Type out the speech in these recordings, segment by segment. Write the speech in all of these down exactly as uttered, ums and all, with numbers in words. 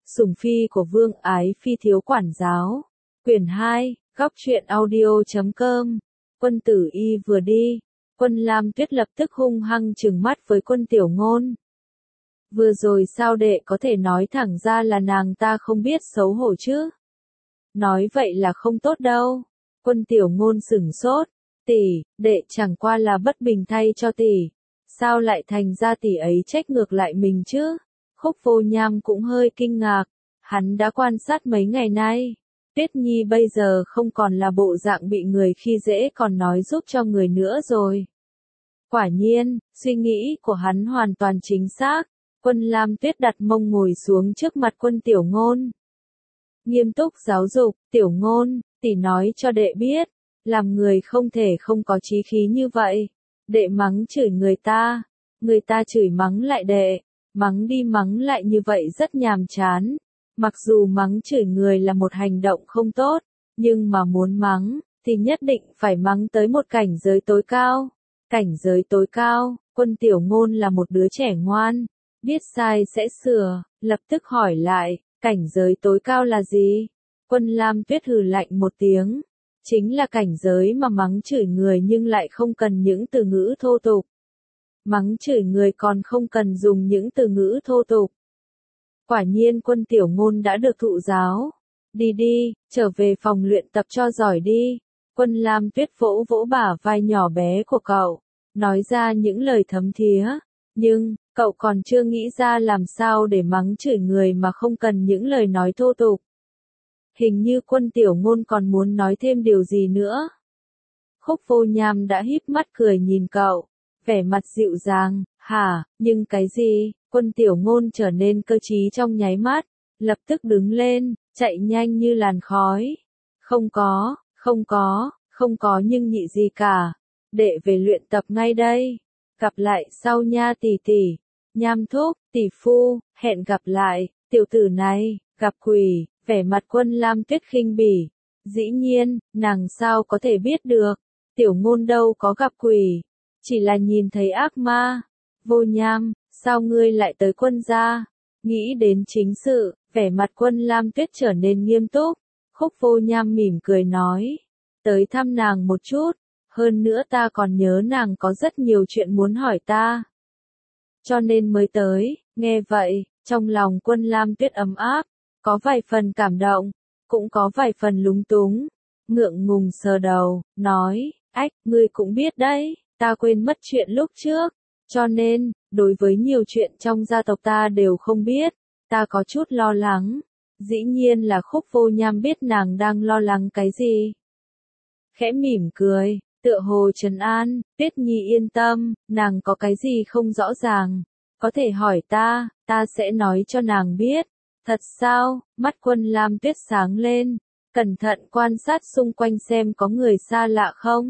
Sủng phi của Vương Ái Phi thiếu quản giáo. Quyển hai, góc truyện audio chấm com. Quân Tử Y vừa đi, Quân Lam Tuyết lập tức hung hăng trừng mắt với Quân Tiểu Ngôn. Vừa rồi sao đệ có thể nói thẳng ra là nàng ta không biết xấu hổ chứ? Nói vậy là không tốt đâu. Quân Tiểu Ngôn sửng sốt. Tỷ, đệ chẳng qua là bất bình thay cho tỷ. Sao lại thành ra tỷ ấy trách ngược lại mình chứ? Khúc Vô Nham cũng hơi kinh ngạc. Hắn đã quan sát mấy ngày nay. Tuyết Nhi bây giờ không còn là bộ dạng bị người khi dễ còn nói giúp cho người nữa rồi. Quả nhiên, suy nghĩ của hắn hoàn toàn chính xác. Quân Lam Tuyết đặt mông ngồi xuống trước mặt Quân Tiểu Ngôn. Nghiêm túc giáo dục, Tiểu Ngôn, tỷ nói cho đệ biết, làm người không thể không có chí khí như vậy. Đệ mắng chửi người ta, người ta chửi mắng lại đệ, mắng đi mắng lại như vậy rất nhàm chán. Mặc dù mắng chửi người là một hành động không tốt, nhưng mà muốn mắng, thì nhất định phải mắng tới một cảnh giới tối cao. Cảnh giới tối cao, Quân Tiểu Ngôn là một đứa trẻ ngoan, biết sai sẽ sửa, lập tức hỏi lại, cảnh giới tối cao là gì? Quân Lam Tuyết hừ lạnh một tiếng, chính là cảnh giới mà mắng chửi người nhưng lại không cần những từ ngữ thô tục. Mắng chửi người còn không cần dùng những từ ngữ thô tục. Quả nhiên Quân Tiểu Ngôn đã được thụ giáo. Đi đi, trở về phòng luyện tập cho giỏi đi. Quân Lam Tuyết vỗ vỗ bả vai nhỏ bé của cậu, nói ra những lời thấm thía. Nhưng, cậu còn chưa nghĩ ra làm sao để mắng chửi người mà không cần những lời nói thô tục. Hình như Quân Tiểu Ngôn còn muốn nói thêm điều gì nữa. Khúc Vô Nham đã híp mắt cười nhìn cậu, vẻ mặt dịu dàng, hả, nhưng cái gì? Quân Tiểu Ngôn trở nên cơ trí trong nháy mắt, lập tức đứng lên, chạy nhanh như làn khói. Không có, không có, không có nhưng nhị gì cả. Đệ về luyện tập ngay đây. Gặp lại sau nha tỷ tỷ. Nham thúc, tỷ phu, hẹn gặp lại, tiểu tử này, gặp quỷ, vẻ mặt Quân Lam Tuyết khinh bỉ. Dĩ nhiên, nàng sao có thể biết được, Tiểu Ngôn đâu có gặp quỷ, chỉ là nhìn thấy ác ma. Vô Nham, sao ngươi lại tới Quân gia? Nghĩ đến chính sự, vẻ mặt Quân Lam Tuyết trở nên nghiêm túc. Khúc Vô Nham mỉm cười nói, tới thăm nàng một chút, hơn nữa ta còn nhớ nàng có rất nhiều chuyện muốn hỏi ta. Cho nên mới tới. Nghe vậy, trong lòng Quân Lam Tuyết ấm áp, có vài phần cảm động, cũng có vài phần lúng túng, ngượng ngùng sờ đầu, nói, ách, ngươi cũng biết đấy, ta quên mất chuyện lúc trước, cho nên, đối với nhiều chuyện trong gia tộc ta đều không biết, ta có chút lo lắng. Dĩ nhiên là Khúc Vô Nham biết nàng đang lo lắng cái gì. Khẽ mỉm cười, tựa hồ trấn an, Tuyết Nhi yên tâm, nàng có cái gì không rõ ràng, có thể hỏi ta, ta sẽ nói cho nàng biết. Thật sao? Mắt Quân Lam Tuyết sáng lên, cẩn thận quan sát xung quanh xem có người xa lạ không.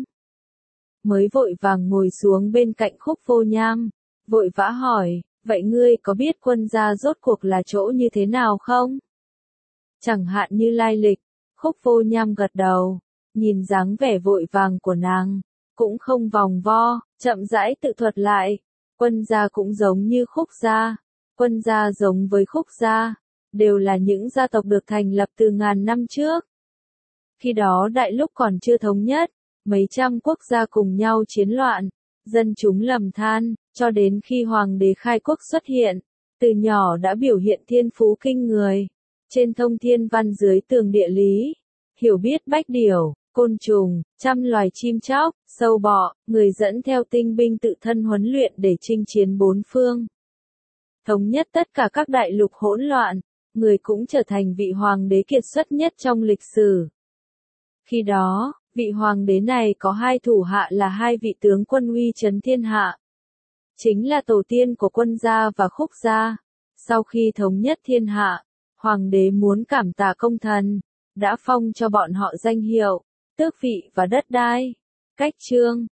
Mới vội vàng ngồi xuống bên cạnh Khúc Vô Nham, vội vã hỏi, vậy ngươi có biết Quân gia rốt cuộc là chỗ như thế nào không? Chẳng hạn như lai lịch. Khúc Vô Nham gật đầu, nhìn dáng vẻ vội vàng của nàng, cũng không vòng vo, chậm rãi tự thuật lại. Quân gia cũng giống như Khúc gia, Quân gia giống với Khúc gia, đều là những gia tộc được thành lập từ ngàn năm trước. Khi đó đại lúc còn chưa thống nhất, mấy trăm quốc gia cùng nhau chiến loạn, dân chúng lầm than, cho đến khi Hoàng đế khai quốc xuất hiện, từ nhỏ đã biểu hiện thiên phú kinh người. Trên thông thiên văn dưới tường địa lý, hiểu biết bách điểu, côn trùng, trăm loài chim chóc, sâu bọ, người dẫn theo tinh binh tự thân huấn luyện để chinh chiến bốn phương. Thống nhất tất cả các đại lục hỗn loạn, người cũng trở thành vị hoàng đế kiệt xuất nhất trong lịch sử. Khi đó, vị hoàng đế này có hai thủ hạ là hai vị tướng quân uy chấn thiên hạ. Chính là tổ tiên của Quân gia và Khúc gia. Sau khi thống nhất thiên hạ, hoàng đế muốn cảm tạ công thần, đã phong cho bọn họ danh hiệu, tước vị và đất đai. Cách chương